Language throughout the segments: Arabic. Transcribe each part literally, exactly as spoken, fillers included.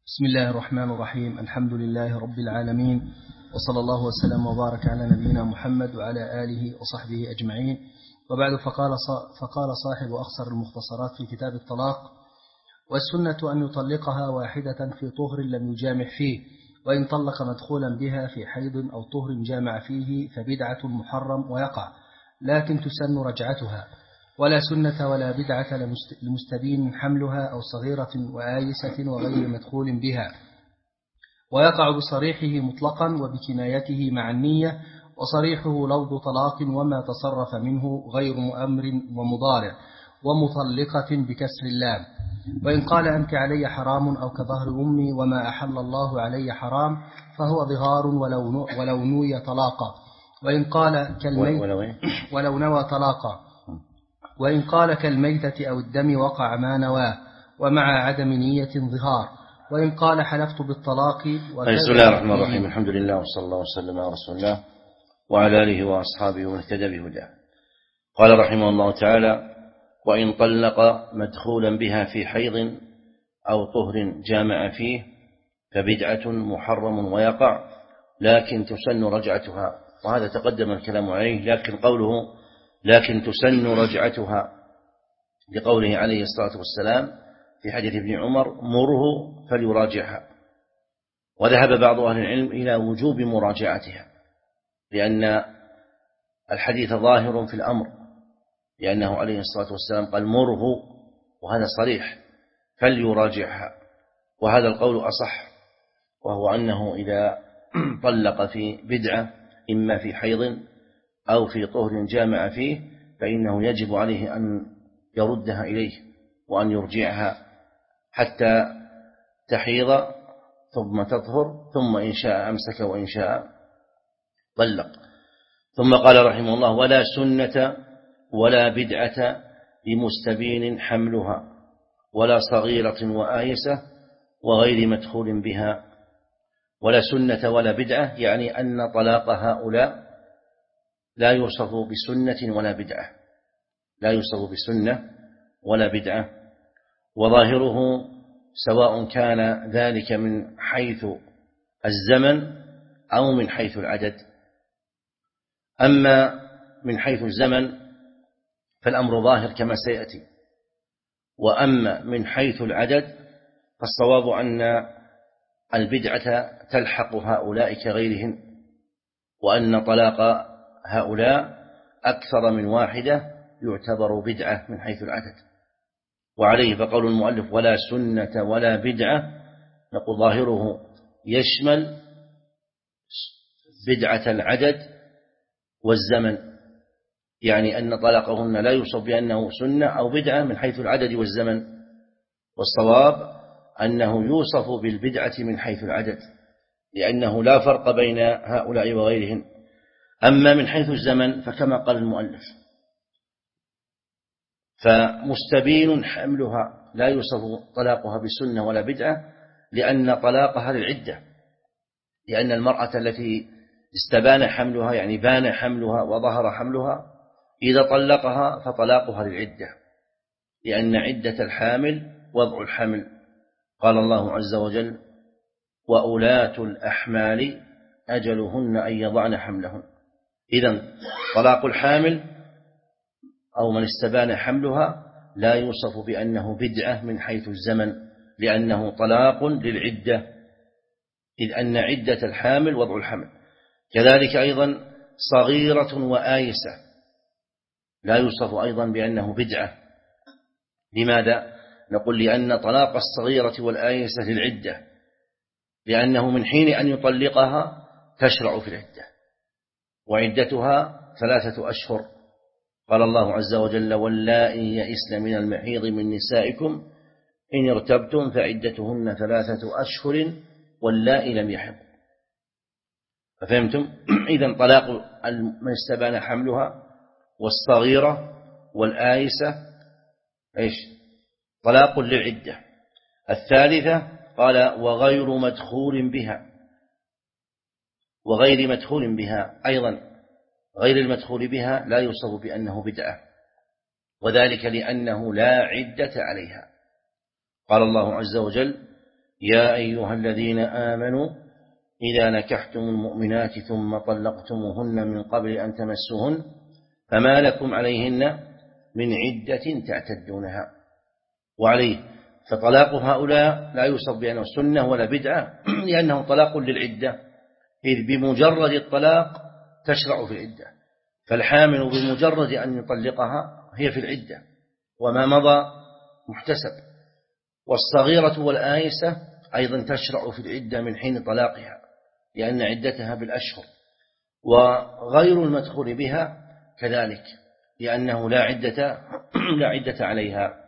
بسم الله الرحمن الرحيم. الحمد لله رب العالمين، وصلى الله وسلم وبارك على نبينا محمد وعلى آله وصحبه أجمعين. وبعد، فقال فقال صاحب أخصر المختصرات في كتاب الطلاق: والسنة أن يطلقها واحدة في طهر لم يجامع فيه، وإن طلق مدخولا بها في حيض أو طهر جامع فيه فبدعة محرم ويقع، لكن تسن رجعتها. ولا سنة ولا بدعة لمستبين حملها أو صغيرة وآيسة وغير مدخول بها، ويقع بصريحه مطلقا وبكنايته مع النية، وصريحه لفظ طلاق وما تصرف منه غير مؤمر ومضارع، ومطلقة بكسر اللام. وإن قال أنت علي حرام أو كظهر أمي وما أحل الله علي حرام فهو ظهار ولو ولو نوي طلاقا. وإن قال كالميت ولو نوى طلاقا. وإن قال كالميتة أو الدم وقع ما نواه ومع عدم نية ظهار. وإن قال حلفت بالطلاق. بسم الله الرحمن الرحيم. الحمد لله وصلى الله وسلم على رسول الله وعلى آله وأصحابه ومن اهتدى بهداه. قال رحمه الله تعالى: وإن طلق مدخولا بها في حيض أو طهر جامع فيه فبدعة محرم ويقع، لكن تسن رجعتها. وهذا تقدم الكلام عليه، لكن قوله لكن تسن رجعتها لقوله عليه الصلاة والسلام في حديث ابن عمر: مره فليراجعها. وذهب بعض أهل العلم إلى وجوب مراجعتها، لأن الحديث ظاهر في الأمر، لأنه عليه الصلاة والسلام قال مره، وهذا صريح، فليراجعها. وهذا القول أصح، وهو أنه إذا طلق في بدعة إما في حيض أو في طهر جامع فيه فإنه يجب عليه أن يردها إليه وأن يرجعها حتى تحيض ثم تطهر، ثم إن شاء أمسك وإن شاء طلق. ثم قال رحمه الله: ولا سنة ولا بدعة لمستبين حملها ولا صغيرة وآيسة وغير مدخول بها. ولا سنة ولا بدعة يعني أن طلاق هؤلاء لا يوصف بسنة ولا بدعة، لا يوصف بسنة ولا بدعة، وظاهره سواء كان ذلك من حيث الزمن أو من حيث العدد. أما من حيث الزمن فالأمر ظاهر كما سيأتي، وأما من حيث العدد فالصواب أن البدعة تلحق هؤلاء كغيرهم، وأن طلاق هؤلاء أكثر من واحدة يعتبر بدعة من حيث العدد. وعليه فقول المؤلف: ولا سنة ولا بدعة، نقول ظاهره يشمل بدعة العدد والزمن، يعني أن طلاقهن لا يوصف بأنه سنة أو بدعة من حيث العدد والزمن، والصواب أنه يوصف بالبدعة من حيث العدد، لأنه لا فرق بين هؤلاء وغيرهم. أما من حيث الزمن فكما قال المؤلف: فمستبين حملها لا يوصف طلاقها بسنة ولا بدعة، لأن طلاقها للعدة، لأن المرأة التي استبان حملها يعني بان حملها وظهر حملها إذا طلقها فطلاقها للعدة، لأن عدة الحامل وضع الحمل. قال الله عز وجل: وأولاة الأحمال أجلهن أن يضعن حملهن. إذن طلاق الحامل أو من استبان حملها لا يوصف بأنه بدعة من حيث الزمن، لأنه طلاق للعدة، إذ أن عدة الحامل وضع الحمل. كذلك أيضا صغيرة وآيسة لا يوصف أيضا بأنه بدعة. لماذا؟ نقول لأن طلاق الصغيرة والآيسة للعدة، لأنه من حين أن يطلقها تشرع في العدة، وعدتها ثلاثة أشهر. قال الله عز وجل: واللائي يئسن من المحيض من نسائكم إن ارتبتم فعدتهن ثلاثة أشهر واللائي لم يحضن. ففهمتم؟ إذن طلاق من استبان حملها والصغيرة والآيسة إيش؟ طلاق للعدة. الثالثة قال: وغير مدخول بها. وغير مدخول بها أيضا، غير المدخول بها لا يوصف بأنه بدعة، وذلك لأنه لا عدة عليها. قال الله عز وجل: يا أيها الذين آمنوا إذا نكحتم المؤمنات ثم طلقتموهن من قبل أن تمسوهن فما لكم عليهن من عدة تعتدونها. وعليه فطلاق هؤلاء لا يوصف بأنه سنة ولا بدعة، لأنه طلاق للعدة، إذ بمجرد الطلاق تشرع في العدة، فالحامل بمجرد أن يطلقها هي في العدة وما مضى محتسب، والصغيرة والآيسة أيضا تشرع في العدة من حين طلاقها لأن عدتها بالأشهر، وغير المدخول بها كذلك لأنه لا عدة لا عدة عليها.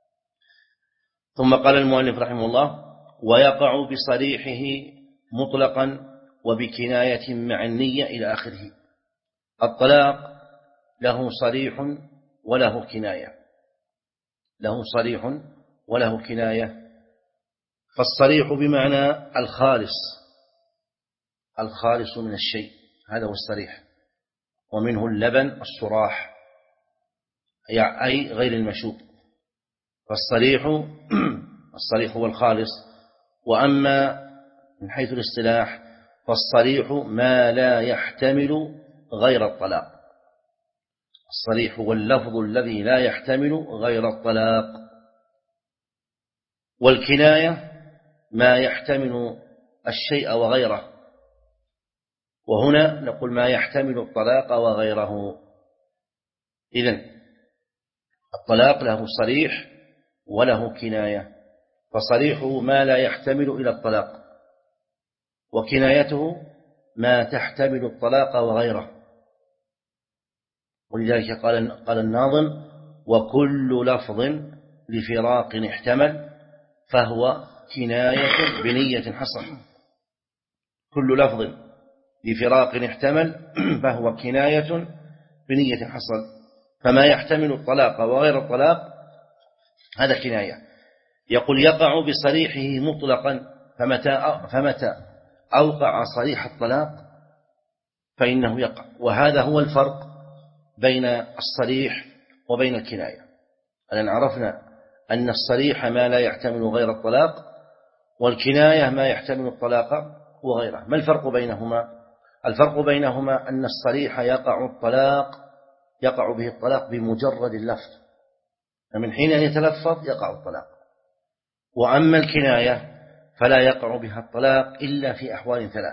ثم قال المؤلف رحمه الله: ويقع بصريحه مطلقا وبكناية مع النية إلى آخره. الطلاق له صريح وله كناية، له صريح وله كناية. فالصريح بمعنى الخالص، الخالص من الشيء، هذا هو الصريح، ومنه اللبن الصراح أي غير المشوب. فالصريح الصريح هو الخالص. وأما من حيث الاصطلاح فالصريح ما لا يحتمل غير الطلاق. الصريح هو اللفظ الذي لا يحتمل غير الطلاق. والكناية ما يحتمل الشيء وغيره، وهنا نقول ما يحتمل الطلاق وغيره. إذن الطلاق له صريح وله كناية، فصريحه ما لا يحتمل إلى الطلاق، وكنايته ما تحتمل الطلاق وغيره. ولذلك قال قال الناظم: وكل لفظ لفراق احتمل فهو كناية بنية حصل. كل لفظ لفراق احتمل فهو كناية بنية حصل. فما يحتمل الطلاق وغير الطلاق هذا كناية. يقول: يقع بصريحه مطلقا، فمتى فمتى أوقع صريح الطلاق فإنه يقع. وهذا هو الفرق بين الصريح وبين الكناية. أن عرفنا أن الصريح ما لا يحتمل غير الطلاق، والكناية ما يحتمل الطلاق وغيره. ما الفرق بينهما؟ الفرق بينهما أن الصريح يقع الطلاق يقع به الطلاق بمجرد اللفظ، فمن حين أن يتلفظ يقع الطلاق. وأما الكناية فلا يقع بها الطلاق إلا في أحوال ثلاث.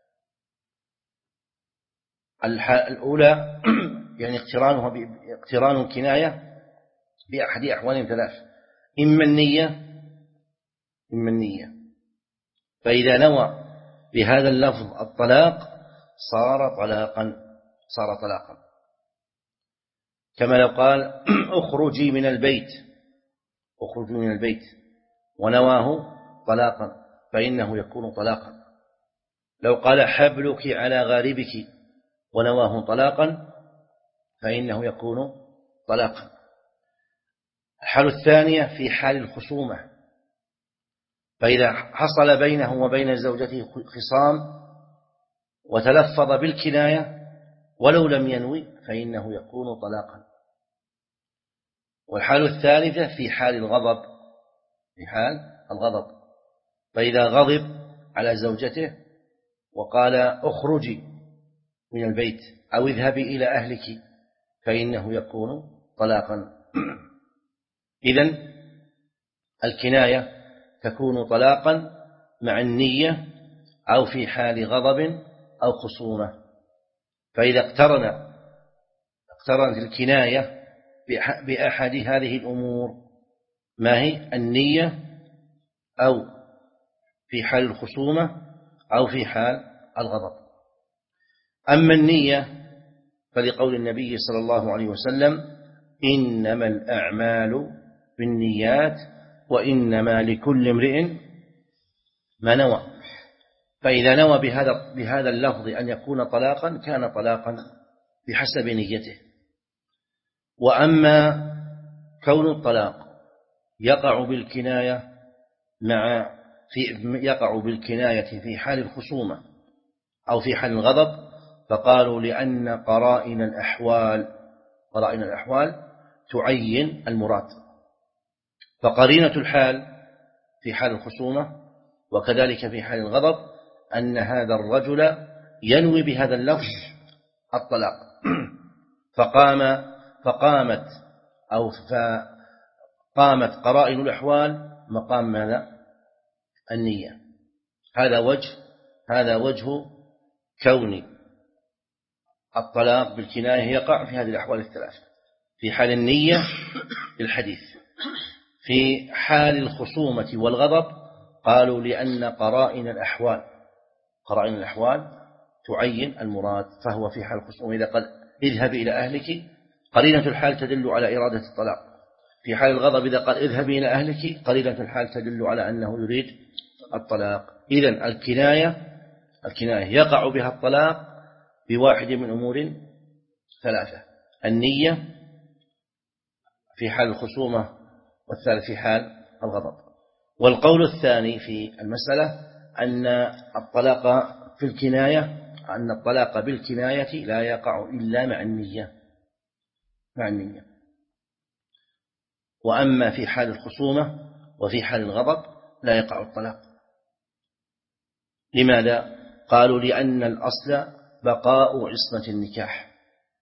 الأولى يعني اقترانها اقتران الكناية بأحد أحوال ثلاث: إما النية إما النية فإذا نوى بهذا اللفظ الطلاق صار طلاقا صار طلاقا كما لو قال: اخرجي من البيت اخرجي من البيت ونواه طلاقا فإنه يكون طلاقا. لو قال: حبلك على غاربك ونواه طلاقا فإنه يكون طلاقا. الحال الثانية في حال الخصومة، فإذا حصل بينه وبين زوجته خصام وتلفظ بالكناية ولو لم ينوي فإنه يكون طلاقا. والحال الثالثة في حال الغضب في حال الغضب فإذا غضب على زوجته وقال: اخرجي من البيت أو اذهبي إلى أهلك فإنه يكون طلاقا. إذن الكناية تكون طلاقا مع النية أو في حال غضب أو خصومة. فإذا اقترن اقترنت الكناية بأحد هذه الأمور، ما هي النية أو في حال الخصومة أو في حال الغضب. أما النية فلقول النبي صلى الله عليه وسلم: إنما الأعمال بالنيات وإنما لكل امرئ ما نوى. فإذا نوى بهذا بهذا اللفظ أن يكون طلاقا كان طلاقا بحسب نيته. وأما كون الطلاق يقع بالكناية مع في يقع بالكناية في حال الخصومة أو في حال الغضب، فقالوا لأن قرائن الأحوال قرائن الأحوال تعين المراد. فقرينة الحال في حال الخصومة وكذلك في حال الغضب أن هذا الرجل ينوي بهذا اللفظ الطلاق فقام فقامت أو فقامت قرائن الأحوال مقام ماذا؟ النية. هذا وجه هذا وجه كون الطلاق بالكناية يقع في هذه الأحوال الثلاثة: في حال النية الحديث، في حال الخصومة والغضب قالوا لأن قرائن الأحوال قرائن الأحوال تعين المراد، فهو في حال الخصومة إذا قال اذهبي إلى أهلك قرينة الحال تدل على إرادة الطلاق، في حال الغضب إذا قال اذهبي إلى أهلك قرينة الحال تدل على أنه يريد الطلاق. إذن الكناية الكناية يقع بها الطلاق بواحد من أمور ثلاثة: النية في حال الخصومة، والثالث في حال الغضب. والقول الثاني في المسألة أن الطلاق في الكناية أن الطلاق بالكناية لا يقع إلا مع النية مع النية وأما في حال الخصومة وفي حال الغضب لا يقع الطلاق. لماذا؟ قالوا لأن الأصل بقاء عصمة النكاح،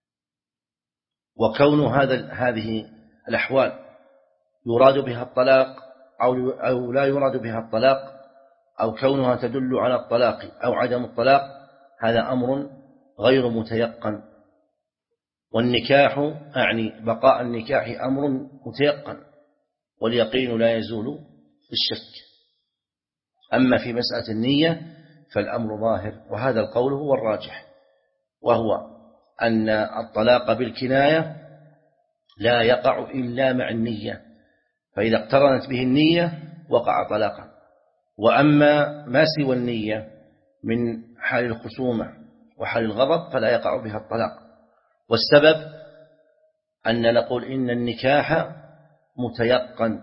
وكون هذا هذه الأحوال يراد بها الطلاق أو أو لا يراد بها الطلاق، أو كونها تدل على الطلاق أو عدم الطلاق، هذا أمر غير متيقن. والنكاح أعني بقاء النكاح أمر متيقن، واليقين لا يزول بالشك. أما في مسألة النية فالأمر ظاهر، وهذا القول هو الراجح، وهو أن الطلاق بالكناية لا يقع إلا مع النية، فإذا اقترنت به النية وقع طلاقا. وأما ما سوى النية من حال الخصومة وحال الغضب فلا يقع بها الطلاق. والسبب أن نقول إن النكاح متيقن،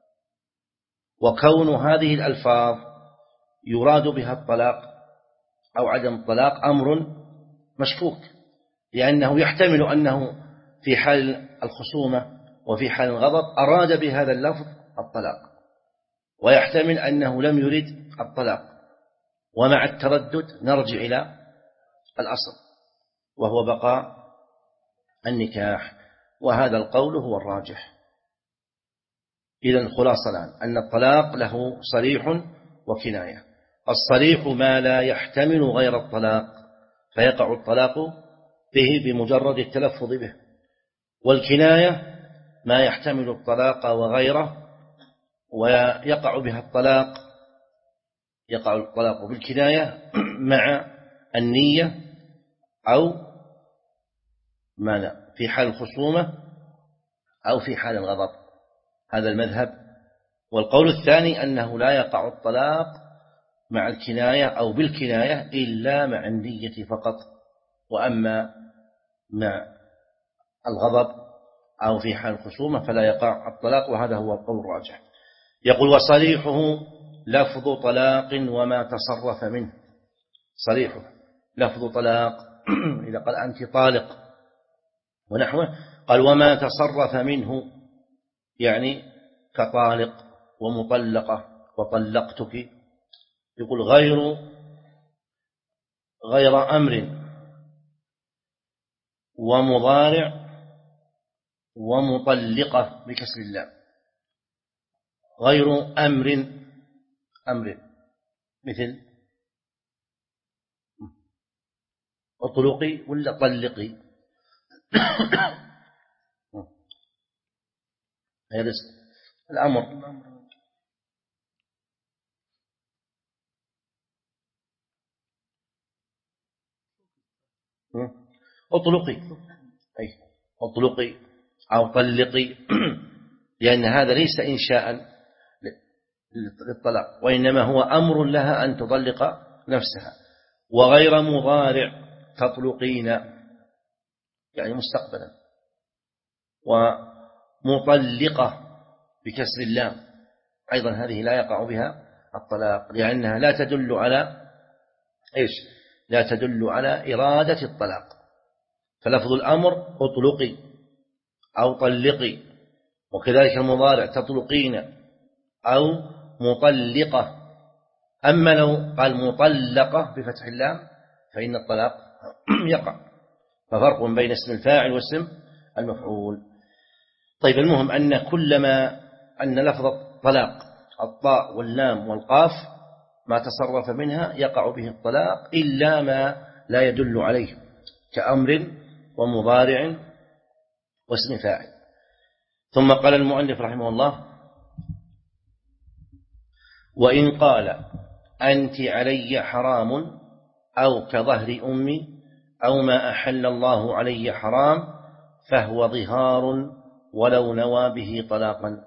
وكون هذه الألفاظ يراد بها الطلاق أو عدم الطلاق أمر مشكوك، لأنه يحتمل أنه في حال الخصومة وفي حال الغضب أراد بهذا اللفظ الطلاق، ويحتمل أنه لم يرد الطلاق، ومع التردد نرجع إلى الأصل وهو بقاء النكاح، وهذا القول هو الراجح. إذن خلاصة الآن أن الطلاق له صريح وكناية. الصريح ما لا يحتمل غير الطلاق فيقع الطلاق به بمجرد التلفظ به، والكناية ما يحتمل الطلاق وغيره ويقع بها الطلاق يقع الطلاق بالكناية مع النية أو ماذا في حال الخصومة أو في حال الغضب. هذا المذهب. والقول الثاني أنه لا يقع الطلاق مع الكناية أو بالكناية إلا مع النية فقط، وأما مع الغضب أو في حال الخصومة فلا يقع الطلاق، وهذا هو القول الراجح. يقول وصريحه لفظ طلاق وما تصرف منه. صريحه لفظ طلاق إذا قال أنت طالق ونحوه، قال وما تصرف منه يعني كطالق ومطلقة وطلقتك، يقول غير غير أمر ومضارع ومطلقة بكسر اللام، غير أمر أمر مثل اطلقي ولا طلقي هي رزق الأمر اطلقي أي اطلقي أو طلقي لأن هذا ليس إنشاء للطلاق، وإنما هو أمر لها أن تطلق نفسها. وغير مضارع تطلقين يعني مستقبلا، ومطلقة بكسر اللام أيضا هذه لا يقع بها الطلاق، لأنها لا تدل على إيش؟ لا تدل على إرادة الطلاق. فلفظ الأمر اطلقي أو طلقي، وكذلك المضارع تطلقين أو مطلقة، أما لو قال مطلقة بفتح اللام فإن الطلاق يقع. ففرق بين اسم الفاعل واسم المفعول. طيب المهم أن كلما أن لفظ الطلاق الطاء واللام والقاف ما تصرف منها يقع به الطلاق إلا ما لا يدل عليه كأمر ومضارع واسم فاعل. ثم قال المؤلف رحمه الله: وإن قال أنت علي حرام أو كظهر أمي أو ما أحل الله علي حرام فهو ظهار ولو نوى به طلاقا.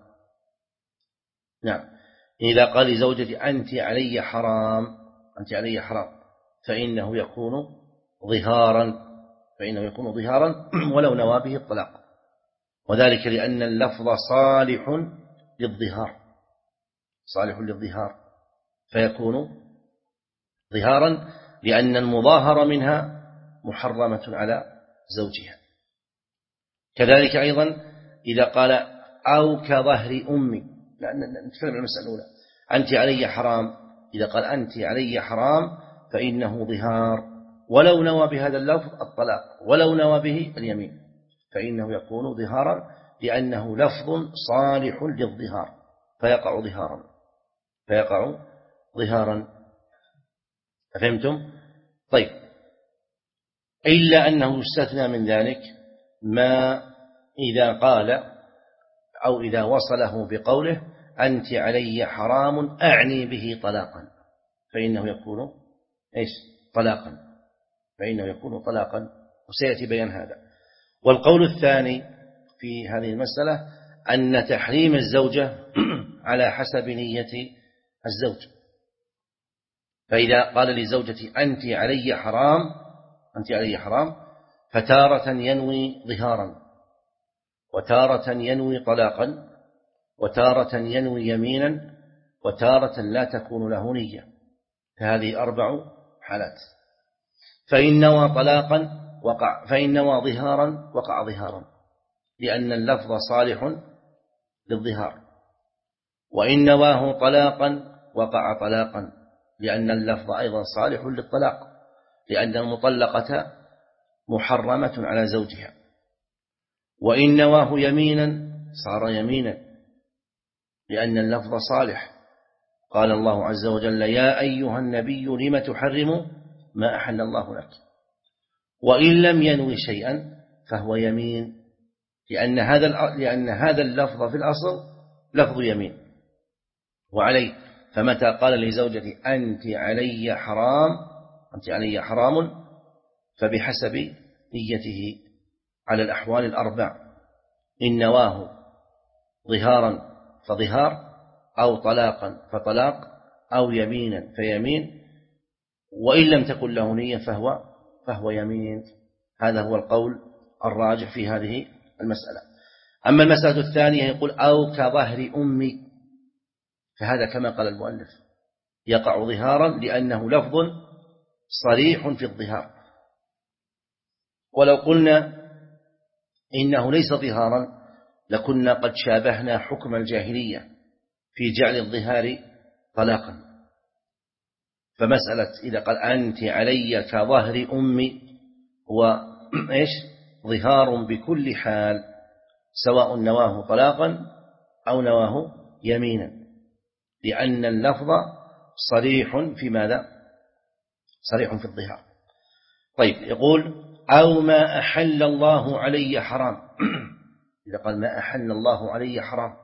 نعم، إذا قال لزوجتي أنت علي حرام أنت علي حرام فإنه يكون ظهارا فإنه يكون ظهارا ولو نوى به الطلاق، وذلك لأن اللفظ صالح للظهار صالح للظهار فيكون ظهارا، لأن المظاهر منها محرمة على زوجها. كذلك أيضا إذا قال أو كظهر أمي، نتكلم عن المسألة الأولى، أنت علي حرام، إذا قال أنت علي حرام فإنه ظهار ولو نوى بهذا اللفظ الطلاق ولو نوى به اليمين فإنه يكون ظهارا، لأنه لفظ صالح للظهار فيقع ظهارا فيقع ظهارا. فهمتم؟ طيب، إلا أنه يستثنى من ذلك ما إذا قال أو إذا وصله بقوله أنت علي حرام أعني به طلاقا فإنه يكون إيش؟ طلاقا فإنه يكون طلاقا، وسيأتي بيان هذا. والقول الثاني في هذه المسألة أن تحريم الزوجة على حسب نية الزوج، فإذا قال لزوجتي أنت علي حرام أنت علي حرام فتارة ينوي ظهارا، وتارة ينوي طلاقا، وتارة ينوي يمينا، وتارة لا تكون له نية، فهذه أربع حالات. فإن نوى طلاقا وقع فإن نوى ظهارا وقع ظهارا، لأن اللفظ صالح للظهار. وإن نواه طلاقا وقع طلاقا، لأن اللفظ أيضا صالح للطلاق، لأن المطلقة محرمة على زوجها. وإن نواه يمينا صار يمينا، لأن اللفظ صالح. قال الله عز وجل يا أيها النبي لم تحرم ما أحل الله لك. وإن لم ينوي شيئا فهو يمين، لأن هذا لأن هذا اللفظ في الأصل لفظ يمين. وعليه فمتى قال لزوجتي أنت علي حرام أنت علي حرام فبحسب نيته على الأحوال الأربع: إن نواه ظهارا فظهار، أو طلاقا فطلاق، أو يمينا فيمين، وإن لم تكن له نية فهو فهو يمين. هذا هو القول الراجح في هذه المسألة. أما المسألة الثانية يقول أو كظهر أمي، فهذا كما قال المؤلف يقع ظهارا، لأنه لفظ صريح في الظهار. ولو قلنا إنه ليس ظهارا لكنا قد شابهنا حكم الجاهلية في جعل الظهار طلاقا. فمسألة إذا قال أنت علي كظهر أمي هو إيش؟ ظهار بكل حال، سواء نواه طلاقا أو نواه يمينا، لأن اللفظ صريح في ماذا؟ صريح في الظهار. طيب، يقول أو ما أحل الله علي حرام. إذا قال ما أحل الله علي حرام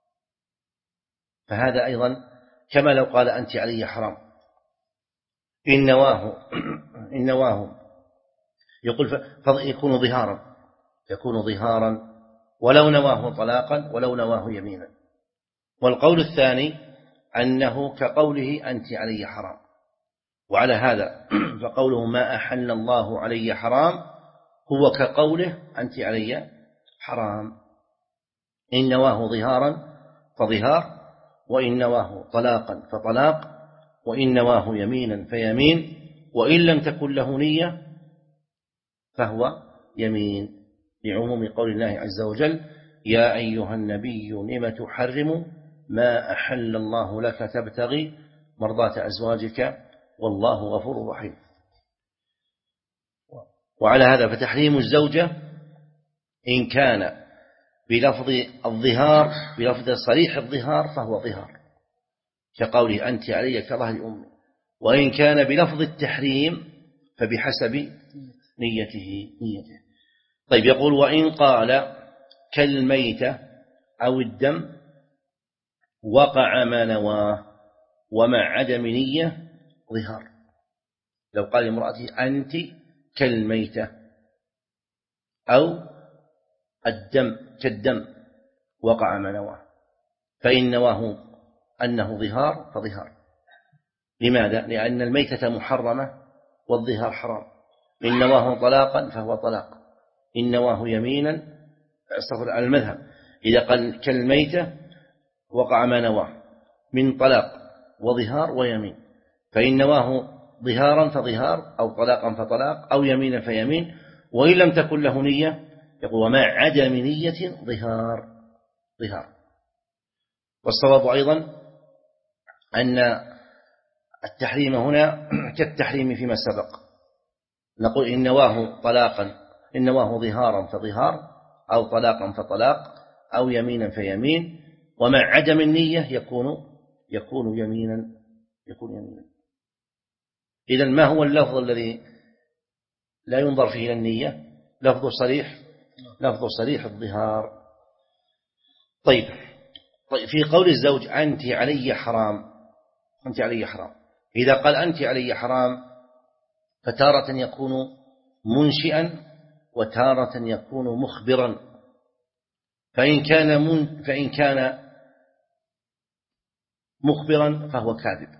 فهذا أيضا كما لو قال أنت علي حرام. إن نواه إن نواه يقول يكون ظهارا يكون ظهارا ولو نواه طلاقا ولو نواه يمينا. والقول الثاني أنه كقوله أنت علي حرام. وعلى هذا فقوله ما أحل الله علي حرام هو كقوله أنت علي حرام. إن نواه ظهارا فظهار، وإن نواه طلاقا فطلاق، وإن نواه يمينا فيمين، وإن لم تكن له نية فهو يمين، لعموم قول الله عز وجل يا أيها النبي لم تحرم ما أحل الله لك تبتغي مرضاة أزواجك والله غفور رحيم. وعلى هذا فتحريم الزوجة إن كان بلفظ الظهار بلفظ صريح الظهار فهو ظهار كقوله أنت علي كظهر أمي، وإن كان بلفظ التحريم فبحسب نيته نيته. طيب يقول وإن قال كالميتة أو الدم وقع ما نواه ومع عدم نية ظهار. لو قال لامرأته أنت كالميتة أو الدم كالدم وقع ما نواه، فإن نواه أنه ظهار فظهار. لماذا؟ لأن الميتة محرمة والظهار حرام. إن نواه طلاقا فهو طلاق، إن نواه يمينا استغفر على المذهب إذا قال كالميتة وقع ما نواه من طلاق وظهار ويمين، فإن نواه ظهارا فظهار أو طلاقا فطلاق أو يمينا فيمين، وإن لم تكن له نية يقول وما عدم نية ظهار ظهار. والصواب أيضا أن التحريم هنا كالتحريم فيما سبق، نقول إن نواه طلاقا إن نواه ظهارا فظهار أو طلاقا فطلاق أو يمينا فيمين، ومع عدم النية يكون يكون يمينا يكون يمينا. إذن ما هو اللفظ الذي لا ينظر فيه إلى النية؟ لفظ صريح لفظ صريح الظهار. طيب طيب في قول الزوج أنت علي حرام أنت علي حرام، إذا قال أنت علي حرام فتارة يكون منشئا وتارة يكون مخبرا. فإن كان من فإن كان مخبرا فهو كاذب،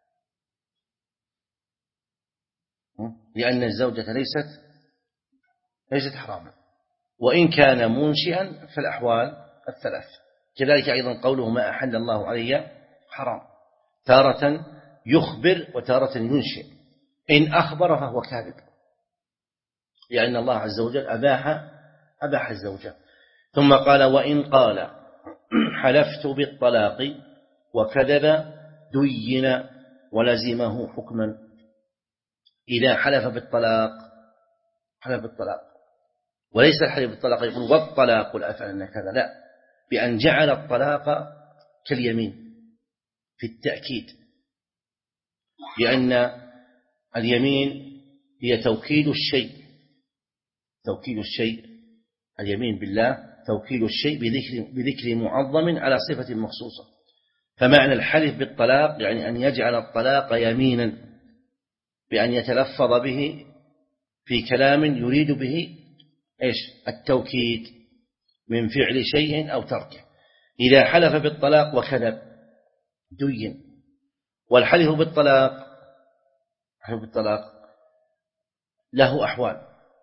لأن الزوجة ليست ليست حراما. وإن كان منشئا فالأحوال الثلاث. كذلك أيضا قوله ما أحل الله علي حرام، تارة يخبر وتارة ينشئ. إن أخبر فهو كاذب، لأن الله عز وجل أباح أباح الزوجة. ثم قال وإن قال حلفت بالطلاق وكذب دين ولزمه حكما. إذا حلف بالطلاق حلف بالطلاق وليس الحلف بالطلاق يقول والطلاق لأفعلن كذا، لا، بأن جعل الطلاق كاليمين في التأكيد، لأن اليمين هي توكيد الشيء توكيد الشيء اليمين بالله توكيد الشيء بذكر, بذكر معظم على صفة مخصوصة. فمعنى الحلف بالطلاق يعني أن يجعل الطلاق يمينا بأن يتلفظ به في كلام يريد به إيش؟ التوكيد من فعل شيء أو تركه. إذا حلف بالطلاق وكذب دين. والحلف بالطلاق حلف بالطلاق له أحوال،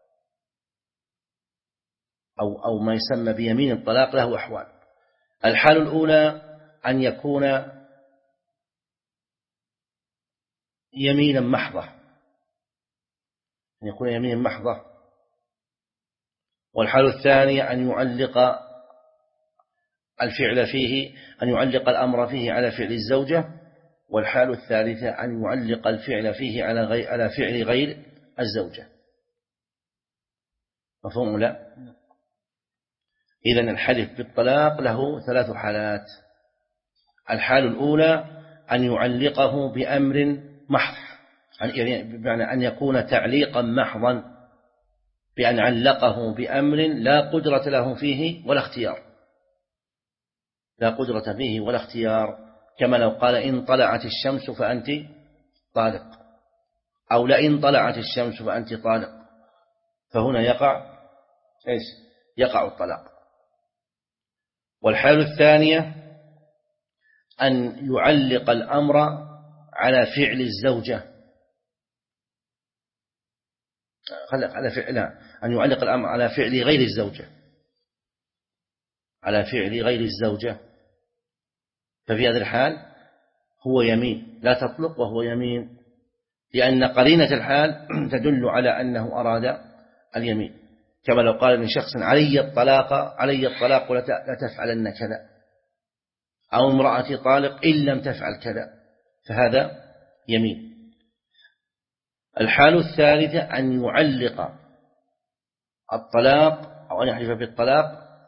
أو أو ما يسمى بيمين الطلاق له أحوال. الحال الأولى أن يكون يمينا محضة أن يكون يمينا محضة والحال الثانية أن يعلق الفعل فيه أن يعلق الأمر فيه على فعل الزوجة. والحال الثالثة أن يعلق الفعل فيه على غير على فعل غير الزوجة. مفهوم لا؟ إذن الحلف بالطلاق له ثلاث حالات. الحال الأولى أن يعلقه بأمر محض، يعني بمعنى أن يكون تعليقا محضا بأن علقه بأمر لا قدرة له فيه ولا اختيار لا قدرة فيه ولا اختيار، كما لو قال إن طلعت الشمس فأنت طالق، أو لئن طلعت الشمس فأنت طالق، فهنا يقع إيش؟ يقع الطلاق. والحال الثانية أن يعلق الأمر على فعل الزوجة على فعل أن يعلق الأمر على فعل غير الزوجة على فعل غير الزوجة ففي هذا الحال هو يمين لا تطلق وهو يمين، لأن قرينة الحال تدل على أنه أراد اليمين. كما لو قال لشخص علي الطلاق علي الطلاق لا تفعلن كذا، أو امرأتي طالق إن لم تفعل كذا، فهذا يمين. الحال الثالثة أن يعلق الطلاق أو أن يحلف بالطلاق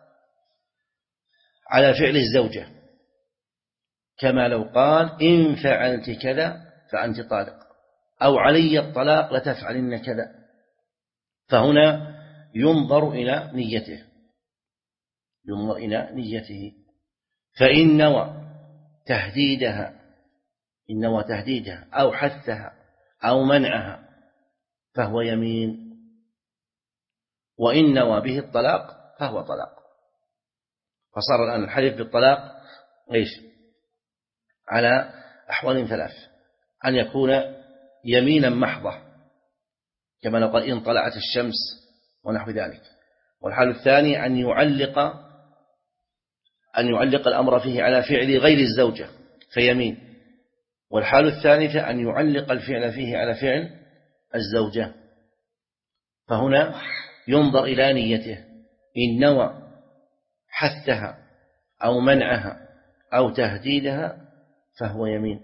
على فعل الزوجة، كما لو قال إن فعلت كذا فأنت طالق، أو علي الطلاق لتفعلن كذا، فهنا ينظر إلى نيته ينظر إلى نيته فإن نوى تهديدها إن نوى تهديدها أو حثها أو منعها فهو يمين، وإن نوى به الطلاق فهو طلاق. فصار الآن الحلف بالطلاق إيش؟ على أحوال ثلاث: أن يكون يمينا محضة كما لو قال إن طلعت الشمس ونحو ذلك، والحال الثاني أن يعلق أن يعلق الأمر فيه على فعل غير الزوجة فيمين، والحال الثالثة أن يعلق الفعل فيه على فعل الزوجة، فهنا ينظر إلى نيته، إن نوى حثها أو منعها أو تهديدها فهو يمين،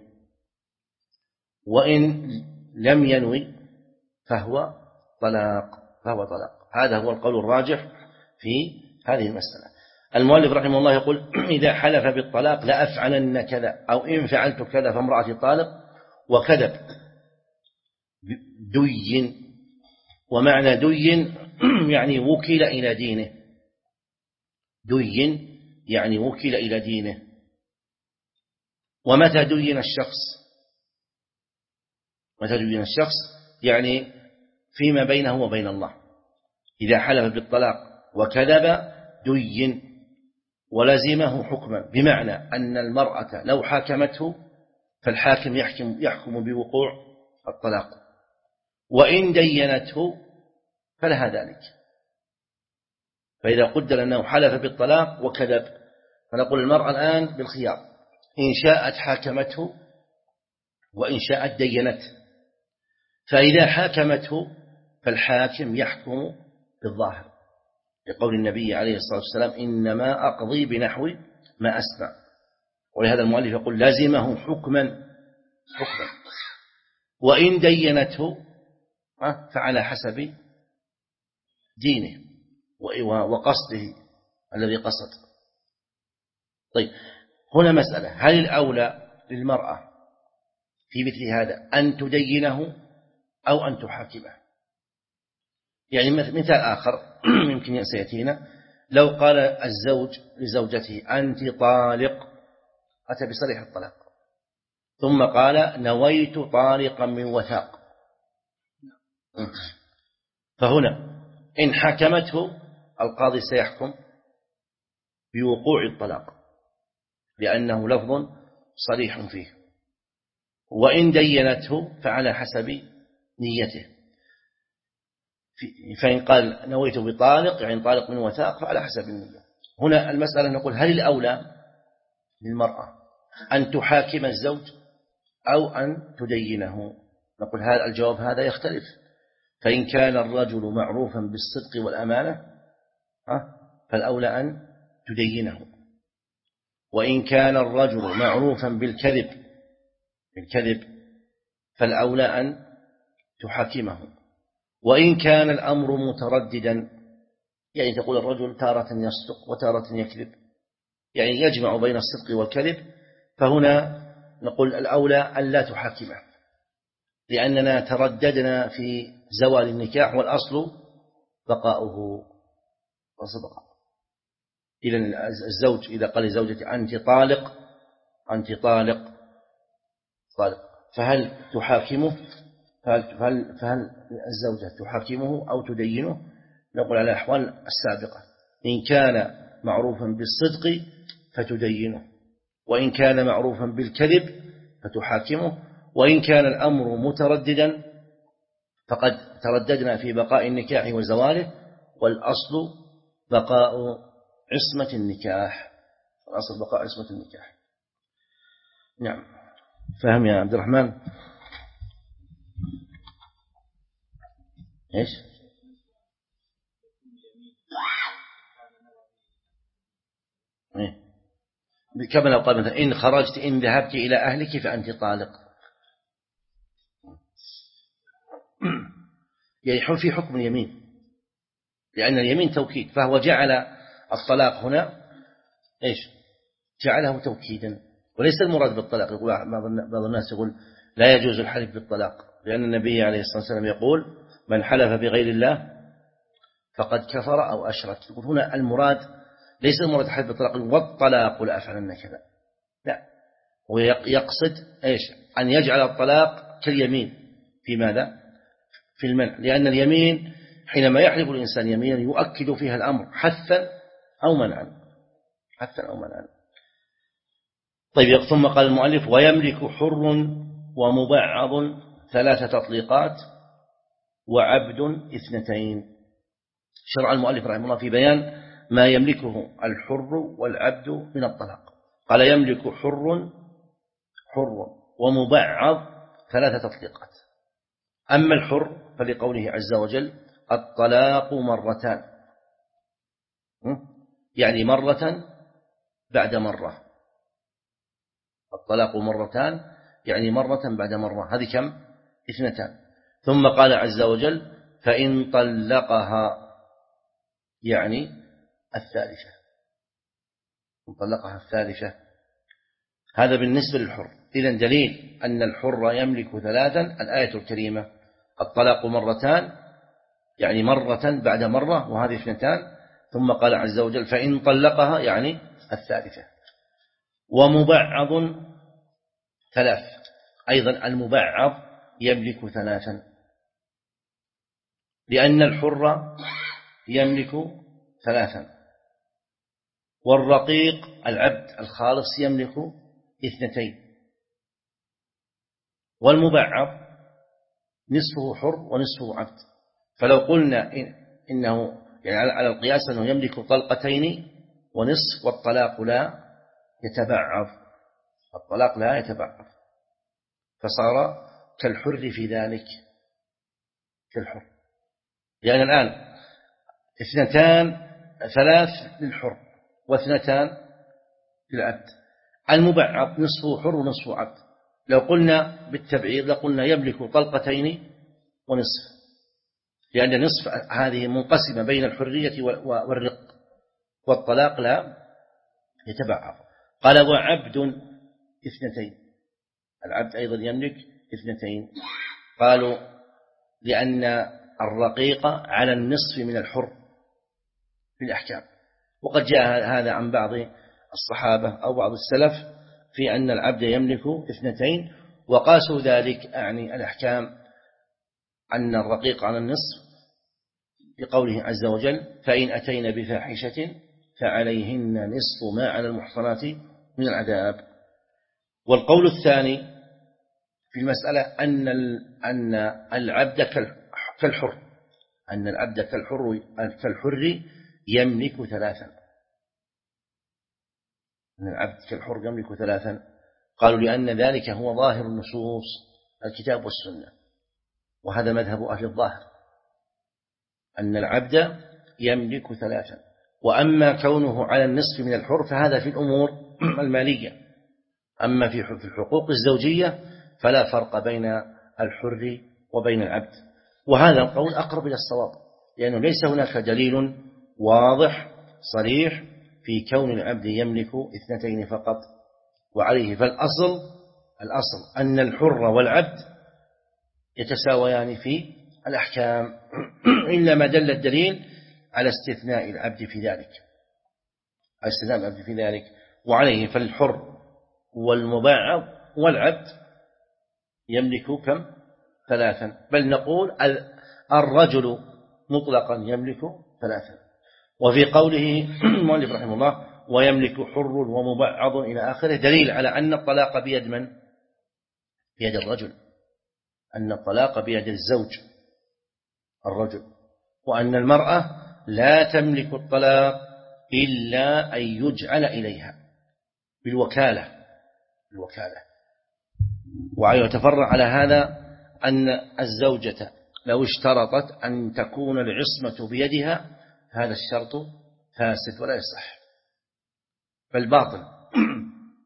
وإن لم ينوي فهو طلاق فهو طلاق. هذا هو القول الراجح في هذه المسألة. المؤلف رحمه الله يقول إذا حلف بالطلاق لأفعلن كذا أو إن فعلت كذا فامرأتي طالق، وكذب دي، ومعنى دي يعني وكل إلى دينه دي يعني وكل إلى دينه. ومتى دين الشخص متى دين الشخص يعني فيما بينه وبين الله. إذا حلف بالطلاق وكذب دين ولزمه حكما، بمعنى أن المرأة لو حاكمته فالحاكم يحكم, يحكم بوقوع الطلاق، وإن دينته فلها ذلك. فإذا قدر أنه حلف بالطلاق وكذب فنقول المرأة الآن بالخيار، إن شاءت حاكمته وإن شاءت دينته. فإذا حاكمته فالحاكم يحكم بالظاهر، لقول النبي عليه الصلاة والسلام إنما أقضي بنحو ما أسمع. ولهذا المؤلف يقول لازمه حكما حكما وإن دينته فعلى حسب دينه وقصده الذي قصد. طيب، هنا مسألة: هل الأولى للمرأة في مثل هذا أن تدينه أو أن تحاكمه؟ يعني مثال آخر يمكن سيأتينا، لو قال الزوج لزوجته أنت طالق، أتى بصريح الطلاق، ثم قال نويت طالقا من وثاق، فهنا إن حكمته القاضي سيحكم بوقوع الطلاق لأنه لفظ صريح فيه، وإن دينته فعلى حسب نيته. فإن قال نويت بطالق يعني طالق من وثاق فعلى حسب النية. هنا المسألة نقول هل الأولى للمرأة أن تحاكم الزوج أو أن تدينه؟ نقول هذا الجواب هذا يختلف. فإن كان الرجل معروفا بالصدق والأمانة فالأولى أن تدينه، وإن كان الرجل معروفا بالكذب بالكذب فالأولى أن تحاكمه، وإن كان الأمر مترددا يعني تقول الرجل تارة يصدق وتارة يكذب يعني يجمع بين الصدق والكذب، فهنا نقول الأولى أن لا تحاكمه لأننا ترددنا في زوال النكاح والأصل بقاؤه وصدقه. إذن الزوج إذا قال لزوجته أنت طالق أنت طالق طالق فهل تحاكمه فهل, فهل, فهل الزوجة تحاكمه أو تدينه؟ نقول على الأحوال السابقة، إن كان معروفا بالصدق فتدينه، وإن كان معروفا بالكذب فتحاكمه، وإن كان الأمر مترددا فقد ترددنا في بقاء النكاح وزواله، والأصل بقاء عصمة النكاح الأصل بقاء عصمة النكاح. نعم، فهم يا عبد الرحمن؟ إيش؟ إيه؟ كما لو قال مثلا إن خرجت إن ذهبت إلى أهلك فأنت طالق، يعني في حكم اليمين، لأن اليمين توكيد، فهو جعل الطلاق هنا إيش؟ جعله توكيدا، وليس المراد بالطلاق. يقول بعض الناس يقول لا يجوز الحلف بالطلاق، لأن النبي عليه الصلاة والسلام يقول من حلف بغير الله فقد كفر أو أشرك. يقول هنا المراد ليس المراد الحلف بالطلاق والطلاق لا أفعلن كذا، لا، ويقصد إيش؟ أن يجعل الطلاق كاليمين في ماذا؟ في المنع، لأن اليمين حينما يحلف الإنسان يمينا يؤكد فيها الأمر حثا أو منعا، حثا أو منعا. طيب، ثم قال المؤلف ويملك حر ومبعض ثلاث تطليقات وعبد اثنتين. شرع المؤلف رحمه الله في بيان ما يملكه الحر والعبد من الطلاق. قال يملك حر حر ومبعض ثلاث تطليقات. أما الحر فلقوله عز وجل الطلاق مرتان، يعني مرة بعد مرة، الطلاق مرتان يعني مرة بعد مرة، هذه كم؟ اثنتان. ثم قال عز وجل فإن طلقها يعني الثالثة، إن طلقها الثالثة. هذا بالنسبة للحر. إذن دليل أن الحر يملك ثلاثا الآية الكريمة الطلاق مرتان يعني مرة بعد مرة، وهذه اثنتان. ثم قال عز وجل فإن طلقها يعني الثالثة. ومبعض ثلاث، أيضا المبعض يملك ثلاثا، لأن الحر يملك ثلاثا، والرقيق العبد الخالص يملك اثنتين، والمبعض نصفه حر ونصفه عبد. فلو قلنا إن إنه يعني على القياس أنه يملك طلقتين ونصف، والطلاق لا يتبعض، الطلاق لا يتبعض، فصار كالحر في ذلك، كالحر. لأن يعني الآن اثنتان ثلاث للحر واثنتان للعبد. المبعض نصفه حر ونصفه عبد. لو قلنا بالتبعيض لقلنا يملك طلقتين ونصف، لأن نصف هذه منقسمة بين الحرية والرق، والطلاق لا يتبعض. قال وعبد اثنتين، العبد أيضا يملك اثنتين. قالوا لأن الرقيق على النصف من الحر في الأحكام، وقد جاء هذا عن بعض الصحابة أو بعض السلف في أن العبد يملك اثنتين، وقاسوا ذلك أعني الأحكام أن الرقيق على النصف بقوله عز وجل فإن أتينا بفاحشة فعليهن نصف ما على المحصنات من العذاب. والقول الثاني في المسألة أن أن العبد كالحر، أن العبد كالحر كالحر يملك ثلاثا، أن العبد كالحر يملك ثلاثا. قالوا لأن ذلك هو ظاهر النصوص الكتاب والسنة، وهذا مذهب أهل الظاهر أن العبد يملك ثلاثا. وأما كونه على النصف من الحر فهذا في الأمور المالية، أما في الحقوق الزوجية فلا فرق بين الحر وبين العبد. وهذا القول أقرب إلى الصواب، لأنه ليس هناك دليل واضح صريح في كون العبد يملك اثنتين فقط. وعليه فالأصل الأصل أن الحر والعبد يتساويان في الأحكام، إلا ما دل الدليل على استثناء العبد في ذلك، على استثناء العبد في ذلك. وعليه فالحر والمبعض والعبد يملك كم؟ ثلاثا، بل نقول الرجل مطلقا يملك ثلاثا. وفي قوله المؤلف رحمه الله ويملك حر ومبعض إلى آخره دليل على أن الطلاق بيد من؟ بيد الرجل، أن الطلاق بيد الزوج الرجل، وأن المرأة لا تملك الطلاق إلا أن يجعل إليها بالوكالة بالوكالة. ويتفرع على هذا أن الزوجة لو اشترطت أن تكون العصمة بيدها هذا الشرط فاسد ولا يصح، بل باطل،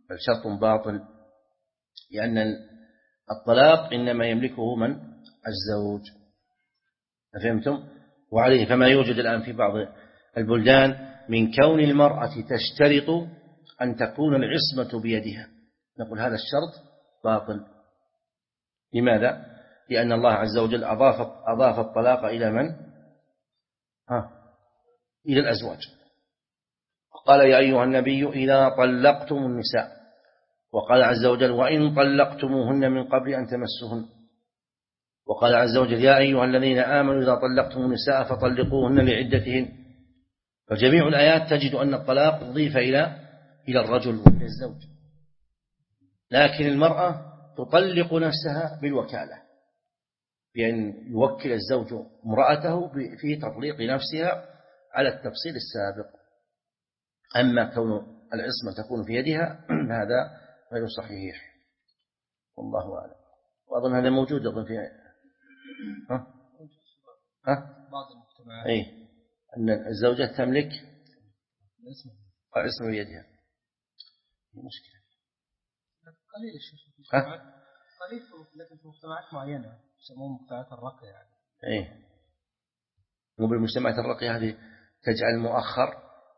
بل شرط باطل، لأن الطلاق إنما يملكه من؟ الزوج. فهمتم؟ وعليه فما يوجد الآن في بعض البلدان من كون المرأة تشترط أن تكون العصمة بيدها، نقول هذا الشرط باطل. لماذا؟ لأن الله عز وجل أضاف أضاف الطلاق إلى من؟ ها إلى الأزواج. قال يا أيها النبي إذا طلقتم النساء، وقال عز وجل وإن طلقتموهن من قبل أن تمسوهن، وقال عز وجل يا أيها الذين آمنوا إذا طلقتم النساء فطلقوهن لعدتهن. فجميع الآيات تجد أن الطلاق أضيف إلى إلى الرجل وإلى الزوج، لكن المرأة تطلق نفسها بالوكالة، بأن يوكل الزوج امرأته في تطليق نفسها على التفصيل السابق. أما كون العصمة تكون في يدها هذا غير صحيح، والله أعلم. وأظن هذا موجود أظن في ها ها بعض المجتمعات أي أن الزوجة تملك العصمة بيدها. مشكلة قليل الشيخ في المجتمعات، قليل لكن في مجتمعات معينة يسمون مجتمعات الرقية يعني. إيه مو بالمجتمعات الرقية هذه تجعل مؤخر.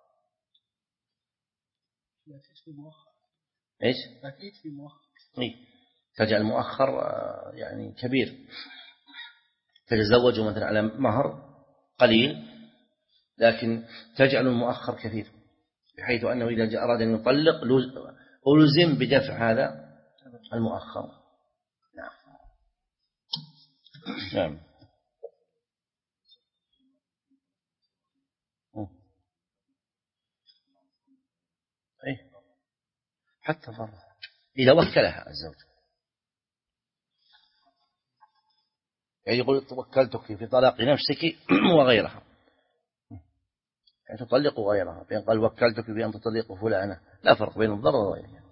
لا في مؤخر. إيش؟ أكيد في مؤخر. إيه تجعل مؤخر يعني كبير، تتزوج مثلا على مهر قليل لكن تجعل المؤخر كثير، بحيث أنه إذا أراد أن يطلق ألزم بدفع هذا المؤخر. نعم نعم إيه حتى فرض إذا وكلها الزوج، يعني يقول وكلتك في طلاق نفسك وغيرها، يعني تطلق غيرها، بين قال وكلتك بأن تطلق فلانة، لا فرق بين الضرر وغيرها.